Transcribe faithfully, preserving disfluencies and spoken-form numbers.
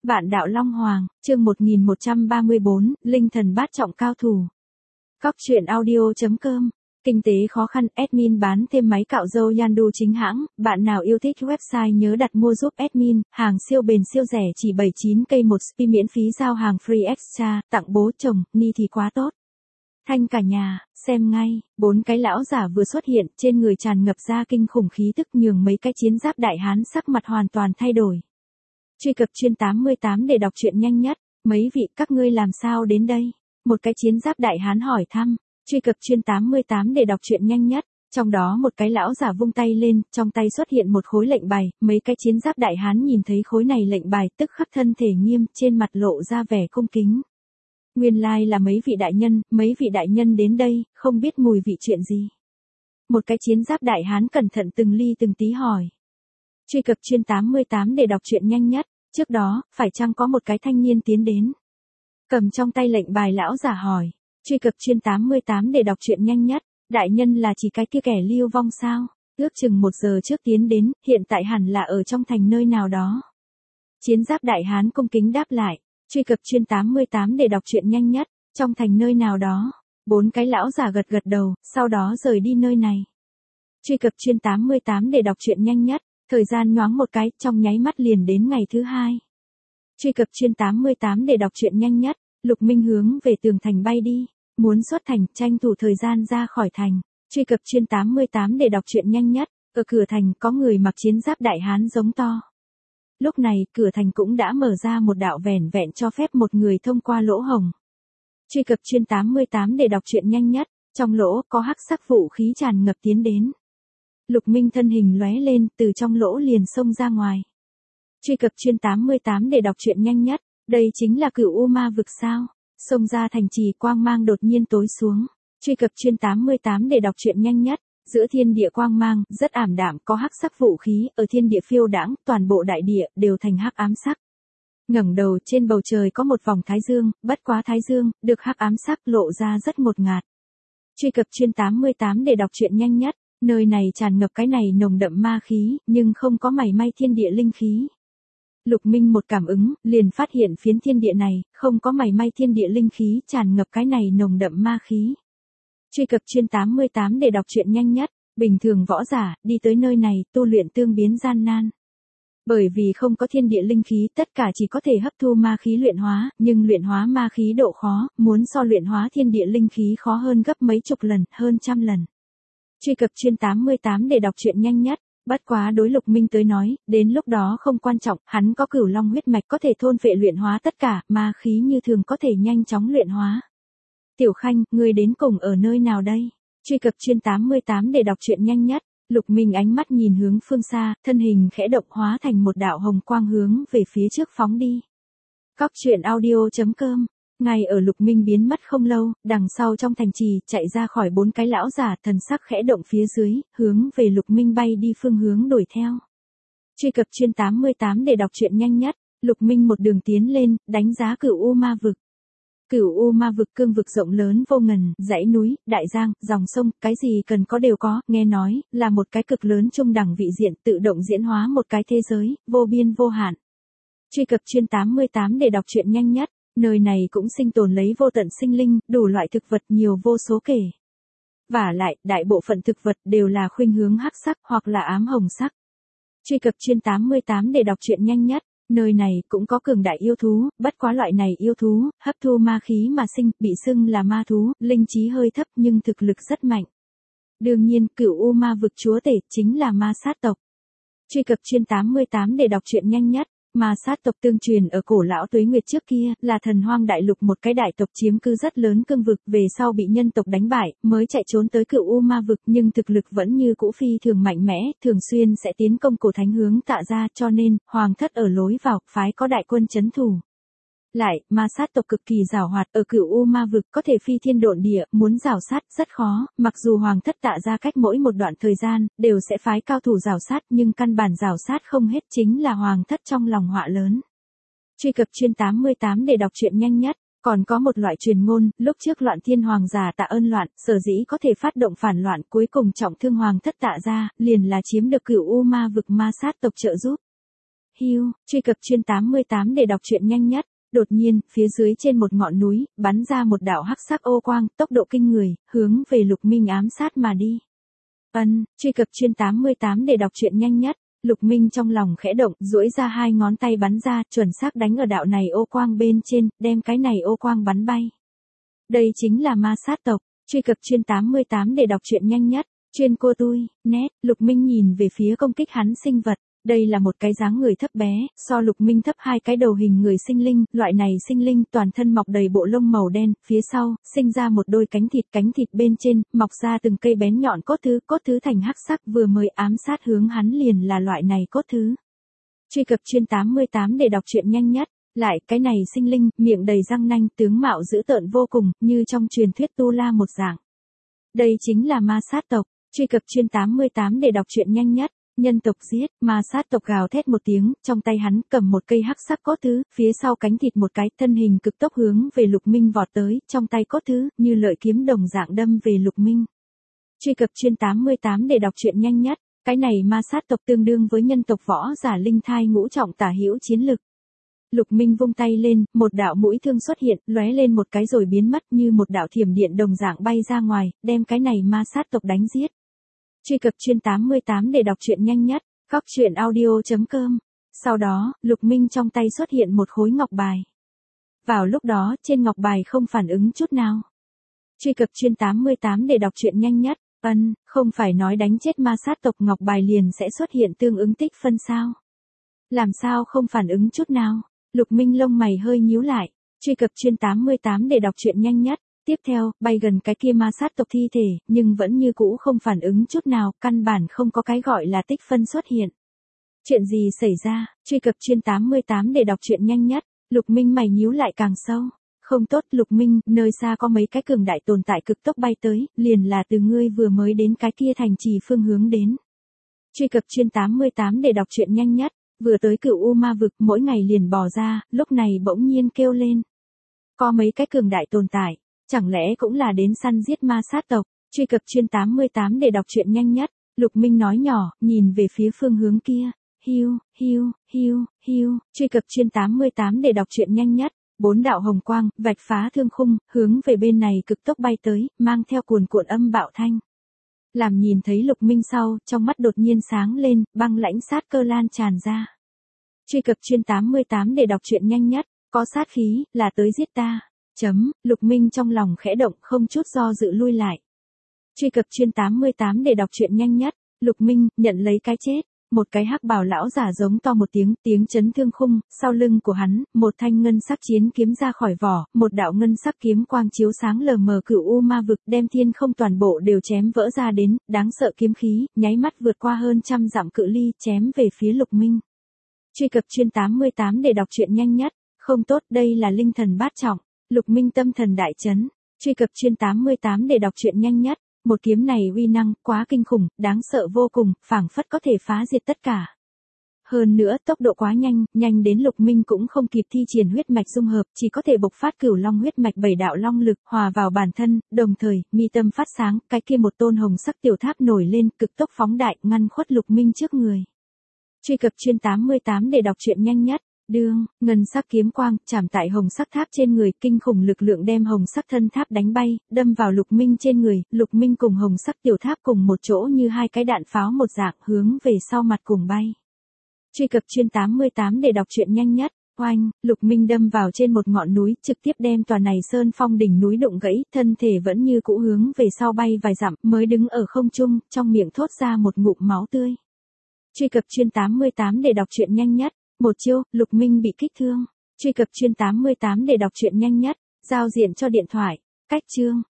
Vạn đạo Long Hoàng, chương một nghìn một trăm ba mươi bốn, Linh thần bát trọng cao thủ. Cóc truyện audio chấm com. Kinh tế khó khăn, admin bán thêm máy cạo râu Yandu chính hãng, bạn nào yêu thích website nhớ đặt mua giúp admin, hàng siêu bền siêu rẻ chỉ bảy mươi chín cây một spi miễn phí giao hàng free extra, tặng bố chồng, ni thì quá tốt. Thanh cả nhà, xem ngay, bốn cái lão giả vừa xuất hiện, trên người tràn ngập ra kinh khủng khí tức nhường mấy cái chiến giáp đại hán sắc mặt hoàn toàn thay đổi. Truy cập chuyên tám mươi tám để đọc truyện nhanh nhất, mấy vị các ngươi làm sao đến đây? Một cái chiến giáp đại hán hỏi thăm, truy cập chuyên tám mươi tám để đọc truyện nhanh nhất, trong đó một cái lão giả vung tay lên, trong tay xuất hiện một khối lệnh bài, mấy cái chiến giáp đại hán nhìn thấy khối này lệnh bài tức khắc thân thể nghiêm, trên mặt lộ ra vẻ cung kính. Nguyên lai like là mấy vị đại nhân, mấy vị đại nhân đến đây, không biết mùi vị chuyện gì. Một cái chiến giáp đại hán cẩn thận từng ly từng tí hỏi. Truy cập chuyên tám mươi tám để đọc truyện nhanh nhất, trước đó, phải chăng có một cái thanh niên tiến đến? Cầm trong tay lệnh bài lão giả hỏi. Truy cập chuyên tám mươi tám để đọc truyện nhanh nhất, đại nhân là chỉ cái kia kẻ lưu vong sao? Ước chừng một giờ trước tiến đến, hiện tại hẳn là ở trong thành nơi nào đó. Chiến giáp đại hán cung kính đáp lại. Truy cập chuyên tám mươi tám để đọc truyện nhanh nhất, trong thành nơi nào đó. Bốn cái lão giả gật gật đầu, sau đó rời đi nơi này. Truy cập chuyên tám mươi tám để đọc truyện nhanh nhất, thời gian nhoáng một cái, trong nháy mắt liền đến ngày thứ hai. Truy cập chuyên tám mươi tám để đọc truyện nhanh nhất, Lục Minh hướng về tường thành bay đi, muốn xuất thành, tranh thủ thời gian ra khỏi thành. Truy cập chuyên tám mươi tám để đọc truyện nhanh nhất, ở cửa thành có người mặc chiến giáp đại hán giống to. Lúc này, cửa thành cũng đã mở ra một đạo vẻn vẹn cho phép một người thông qua lỗ hổng. Truy cập chuyên tám mươi tám để đọc truyện nhanh nhất, trong lỗ có hắc sắc vũ khí tràn ngập tiến đến. Lục Minh thân hình lóe lên, từ trong lỗ liền xông ra ngoài. Truy cập chuyên tám mươi tám để đọc truyện nhanh nhất, đây chính là Cửu U Ma vực sao? Xông ra thành trì, quang mang đột nhiên tối xuống. Truy cập chuyên tám mươi tám để đọc truyện nhanh nhất, giữa thiên địa quang mang rất ảm đạm, có hắc sắc vũ khí ở thiên địa phiêu đãng, toàn bộ đại địa đều thành hắc ám sắc. Ngẩng đầu, trên bầu trời có một vòng thái dương, bất quá thái dương được hắc ám sắc lộ ra rất ngột ngạt. Truy cập chuyên tám mươi tám để đọc truyện nhanh nhất, nơi này tràn ngập cái này nồng đậm ma khí, nhưng không có mảy may thiên địa linh khí. Lục Minh một cảm ứng, liền phát hiện phiến thiên địa này không có mảy may thiên địa linh khí, tràn ngập cái này nồng đậm ma khí. Truy cập chuyên tám mươi tám để đọc truyện nhanh nhất, bình thường võ giả đi tới nơi này tu luyện tương biến gian nan. Bởi vì không có thiên địa linh khí, tất cả chỉ có thể hấp thu ma khí luyện hóa, nhưng luyện hóa ma khí độ khó, muốn so luyện hóa thiên địa linh khí khó hơn gấp mấy chục lần, hơn trăm lần. Truy cập chuyên tám mươi tám để đọc truyện nhanh nhất, bất quá đối Lục Minh tới nói, đến lúc đó không quan trọng, hắn có Cửu Long huyết mạch có thể thôn phệ luyện hóa tất cả, ma khí như thường có thể nhanh chóng luyện hóa. Tiểu Khanh, ngươi đến cùng ở nơi nào đây? Truy cập chuyên tám mươi tám để đọc truyện nhanh nhất, Lục Minh ánh mắt nhìn hướng phương xa, thân hình khẽ động hóa thành một đạo hồng quang hướng về phía trước phóng đi. Cóc truyện audio chấm com. Ngay ở Lục Minh biến mất không lâu, đằng sau trong thành trì, chạy ra khỏi bốn cái lão giả, thần sắc khẽ động phía dưới, hướng về Lục Minh bay đi phương hướng đuổi theo. Truy cập chuyên tám mươi tám để đọc truyện nhanh nhất, Lục Minh một đường tiến lên, đánh giá Cửu U Ma vực. Cửu U Ma vực cương vực rộng lớn vô ngần, dãy núi, đại giang, dòng sông, cái gì cần có đều có, nghe nói, là một cái cực lớn trung đẳng vị diện, tự động diễn hóa một cái thế giới, vô biên vô hạn. Truy cập chuyên tám mươi tám để đọc truyện nhanh nhất, nơi này cũng sinh tồn lấy vô tận sinh linh, đủ loại thực vật nhiều vô số kể. Vả lại, đại bộ phận thực vật đều là khuynh hướng hắc sắc hoặc là ám hồng sắc. Truy cập chuyên tám mươi tám để đọc truyện nhanh nhất, nơi này cũng có cường đại yêu thú, bất quá loại này yêu thú, hấp thu ma khí mà sinh, bị xưng là ma thú, linh trí hơi thấp nhưng thực lực rất mạnh. Đương nhiên, Cửu U Ma vực chúa tể chính là ma sát tộc. Truy cập chuyên tám mươi tám để đọc truyện nhanh nhất, ma sát tộc tương truyền ở cổ lão tuế nguyệt trước kia, là thần hoang đại lục một cái đại tộc chiếm cư rất lớn cương vực, về sau bị nhân tộc đánh bại, mới chạy trốn tới Cửu U Ma vực, nhưng thực lực vẫn như cũ phi thường mạnh mẽ, thường xuyên sẽ tiến công cổ thánh hướng Tạ gia, cho nên, hoàng thất ở lối vào, phái có đại quân trấn thủ. Lại, ma sát tộc cực kỳ giàu hoạt, ở Cửu U Ma vực có thể phi thiên độn địa, muốn rào sát rất khó, mặc dù hoàng thất Tạ gia cách mỗi một đoạn thời gian, đều sẽ phái cao thủ rào sát, nhưng căn bản rào sát không hết, chính là hoàng thất trong lòng họa lớn. Truy cập chuyên tám mươi tám để đọc truyện nhanh nhất, còn có một loại truyền ngôn, lúc trước loạn thiên hoàng giả Tạ Ân loạn, sở dĩ có thể phát động phản loạn, cuối cùng trọng thương hoàng thất Tạ gia, liền là chiếm được Cửu U Ma vực ma sát tộc trợ giúp. hiu, truy cập chuyên tám mươi tám để đọc truyện nhanh nhất. Đột nhiên, phía dưới trên một ngọn núi, bắn ra một đạo hắc sắc ô quang, tốc độ kinh người, hướng về Lục Minh ám sát mà đi. Ân, truy cập chuyên tám mươi tám để đọc truyện nhanh nhất. Lục Minh trong lòng khẽ động, duỗi ra hai ngón tay bắn ra, chuẩn xác đánh ở đạo này ô quang bên trên, đem cái này ô quang bắn bay. Đây chính là ma sát tộc, truy cập chuyên tám mươi tám để đọc truyện nhanh nhất. Chuyên cô tui, nét, Lục Minh nhìn về phía công kích hắn sinh vật. Đây là một cái dáng người thấp bé, so Lục Minh thấp hai cái đầu hình người sinh linh, loại này sinh linh toàn thân mọc đầy bộ lông màu đen, phía sau, sinh ra một đôi cánh thịt, cánh thịt bên trên, mọc ra từng cây bén nhọn cốt thứ, cốt thứ thành hắc sắc vừa mới ám sát hướng hắn liền là loại này cốt thứ. Truy cập chuyên tám mươi tám để đọc truyện nhanh nhất, lại cái này sinh linh, miệng đầy răng nanh, tướng mạo dữ tợn vô cùng, như trong truyền thuyết Tu La một dạng. Đây chính là ma sát tộc, truy cập chuyên tám mươi tám để đọc truyện nhanh nhất. Nhân tộc giết, ma sát tộc gào thét một tiếng, trong tay hắn cầm một cây hắc sắc cốt thứ, phía sau cánh thịt một cái, thân hình cực tốc hướng về Lục Minh vọt tới, trong tay cốt thứ, như lợi kiếm đồng dạng đâm về Lục Minh. Truy cập chuyên tám mươi tám để đọc truyện nhanh nhất, cái này ma sát tộc tương đương với nhân tộc võ giả linh thai ngũ trọng tả hữu chiến lực. Lục Minh vung tay lên, một đạo mũi thương xuất hiện, lóe lên một cái rồi biến mất như một đạo thiểm điện đồng dạng bay ra ngoài, đem cái này ma sát tộc đánh giết. Truy cập chuyên tám mươi tám để đọc truyện nhanh nhất, góc truyện audio chấm com. Sau đó, Lục Minh trong tay xuất hiện một khối ngọc bài. Vào lúc đó, trên ngọc bài không phản ứng chút nào. Truy cập chuyên tám mươi tám để đọc truyện nhanh nhất, ân, không phải nói đánh chết ma sát tộc ngọc bài liền sẽ xuất hiện tương ứng tích phân sao? Làm sao không phản ứng chút nào? Lục Minh lông mày hơi nhíu lại. Truy cập chuyên tám mươi tám để đọc truyện nhanh nhất. Tiếp theo, bay gần cái kia ma sát tộc thi thể, nhưng vẫn như cũ không phản ứng chút nào, căn bản không có cái gọi là tích phân xuất hiện. Chuyện gì xảy ra? Truy cập chuyên tám mươi tám để đọc truyện nhanh nhất. Lục Minh mày nhíu lại càng sâu. Không tốt, Lục Minh, nơi xa có mấy cái cường đại tồn tại cực tốc bay tới, liền là từ ngươi vừa mới đến cái kia thành trì phương hướng đến. Truy cập chuyên tám mươi tám để đọc truyện nhanh nhất. Vừa tới Cửu U Ma vực, mỗi ngày liền bò ra, lúc này bỗng nhiên kêu lên. Có mấy cái cường đại tồn tại. Chẳng lẽ cũng là đến săn giết ma sát tộc, truy cập chuyên tám mươi tám để đọc truyện nhanh nhất. Lục Minh nói nhỏ, nhìn về phía phương hướng kia. Hiu, hiu, hiu, hiu, truy cập chuyên tám mươi tám để đọc truyện nhanh nhất. Bốn đạo hồng quang, vạch phá thương khung, hướng về bên này cực tốc bay tới, mang theo cuồn cuộn âm bạo thanh. Làm nhìn thấy Lục Minh sau, trong mắt đột nhiên sáng lên, băng lãnh sát cơ lan tràn ra. Truy cập chuyên tám mươi tám để đọc truyện nhanh nhất, có sát khí, là tới giết ta. Chấm, Lục Minh trong lòng khẽ động, không chút do dự lui lại. Truy cập chuyên tám mươi tám để đọc truyện nhanh nhất. Lục Minh, nhận lấy cái chết. Một cái hắc bào lão giả giống to một tiếng, tiếng chấn thương khung, sau lưng của hắn, một thanh ngân sắc chiến kiếm ra khỏi vỏ, một đạo ngân sắc kiếm quang chiếu sáng lờ mờ Cửu U Ma vực, đem thiên không toàn bộ đều chém vỡ ra đến, đáng sợ kiếm khí, nháy mắt vượt qua hơn trăm dặm cự ly, chém về phía Lục Minh. Truy cập chuyên tám mươi tám để đọc truyện nhanh nhất. Không tốt, đây là linh thần bát trọng. Lục Minh tâm thần đại chấn. Truy cập chuyên tám mươi tám để đọc truyện nhanh nhất. Một kiếm này uy năng quá kinh khủng, đáng sợ vô cùng, phảng phất có thể phá diệt tất cả. Hơn nữa, tốc độ quá nhanh, nhanh đến Lục Minh cũng không kịp thi triển huyết mạch dung hợp, chỉ có thể bộc phát Cửu Long huyết mạch bảy đạo long lực hòa vào bản thân, đồng thời, mi tâm phát sáng, cái kia một tôn hồng sắc tiểu tháp nổi lên, cực tốc phóng đại, ngăn khuất Lục Minh trước người. Truy cập chuyên tám mươi tám để đọc truyện nhanh nhất. Đương, ngân sắc kiếm quang, chạm tại hồng sắc tháp trên người, kinh khủng lực lượng đem hồng sắc thân tháp đánh bay, đâm vào Lục Minh trên người, Lục Minh cùng hồng sắc tiểu tháp cùng một chỗ như hai cái đạn pháo một dạng hướng về sau mặt cùng bay. Truy cập chuyên tám mươi tám để đọc truyện nhanh nhất. Oanh, Lục Minh đâm vào trên một ngọn núi, trực tiếp đem tòa này sơn phong đỉnh núi đụng gãy, thân thể vẫn như cũ hướng về sau bay vài dặm, mới đứng ở không trung, trong miệng thốt ra một ngụm máu tươi. Truy cập chuyên tám mươi tám để đọc truyện nhanh nhất. Một chiêu, Lục Minh bị kích thương. Truy cập chuyên tám mươi tám để đọc truyện nhanh nhất. Giao diện cho điện thoại. Cách chương.